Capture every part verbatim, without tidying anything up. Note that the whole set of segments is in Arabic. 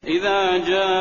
إذا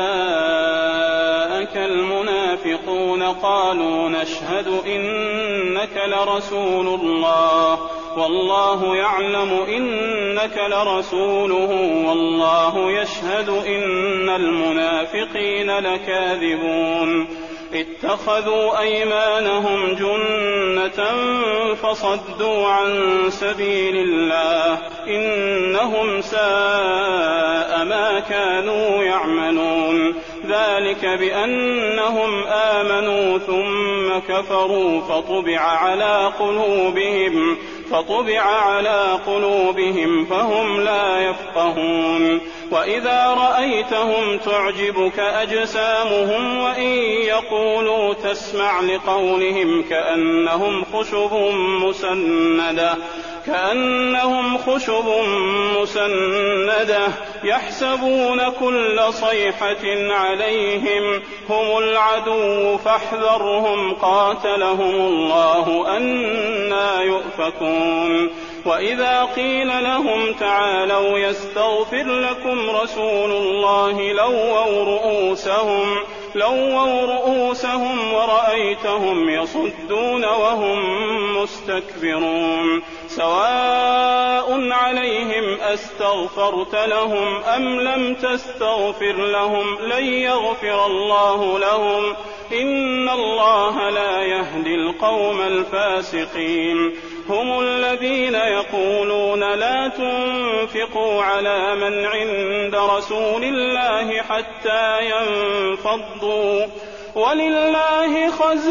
جاءك المنافقون قالوا نشهد إنك لرسول الله والله يعلم إنك لرسوله والله يشهد إن المنافقين لكاذبون اتخذوا أيمانهم جنة فصدوا عن سبيل الله إنهم ساء ما كانوا يعملون ذلك بأنهم آمنوا ثم كفروا فطبع على قلوبهم فطبع على قلوبهم فهم لا يفقهون وإذا رأيتهم تعجبك أجسامهم وإن يقولوا تسمع لقولهم كأنهم خشب مسندة كأنهم خشب مسندة يحسبون كل صيحة عليهم هم العدو فاحذرهم قاتلهم الله أنى يؤفكون وإذا قيل لهم تعالوا يستغفر لكم رسول الله لووا رؤوسهم لووا رؤوسهم ورأيتهم يصدون وهم مستكبرون سواء عليهم أستغفرت لهم أم لم تستغفر لهم لن يغفر الله لهم إن الله لا يهدي القوم الفاسقين هم الذين يقولون لا تنفقوا على من عند رسول الله حتى ينفضوا ولله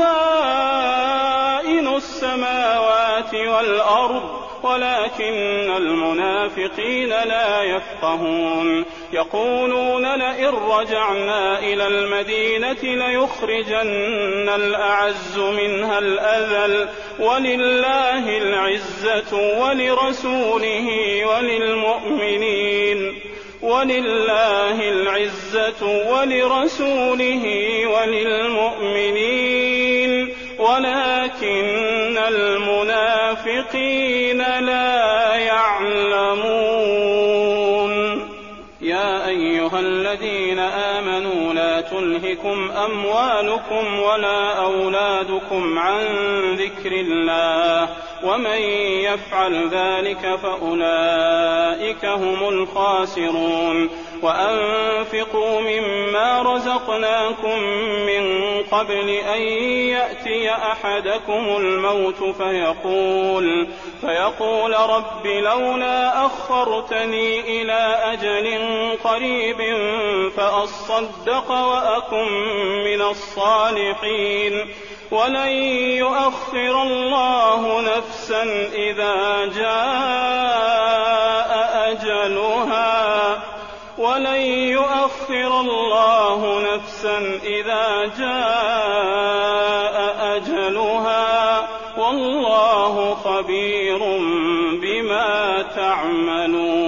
خزائن السماوات والأرض ولكن المنافقين لا يفقهون يقولون لئن رجعنا إلى المدينة ليخرجن الأعز منها الأذل ولله العزة ولرسوله وللمؤمنين ولله العزة ولرسوله وللمؤمنين ولكن المنافقين لا يعلمون يا أيها الذين آمنوا لا تلهكم أموالكم ولا أولادكم عن ذكر الله ومن يفعل ذلك فأولئك هم الخاسرون وأنفقوا مما رزقناكم من قبل أن يأتي أحدكم الموت فيقول, فيقول رب لولا أخرتني إلى أجل قريب فأصدق وأكن من الصالحين ولن يؤخر الله نفسا إذا جاء أجلها ولن يؤخر الله نفسا إذا جاء أجلها والله خبير بما تعملون.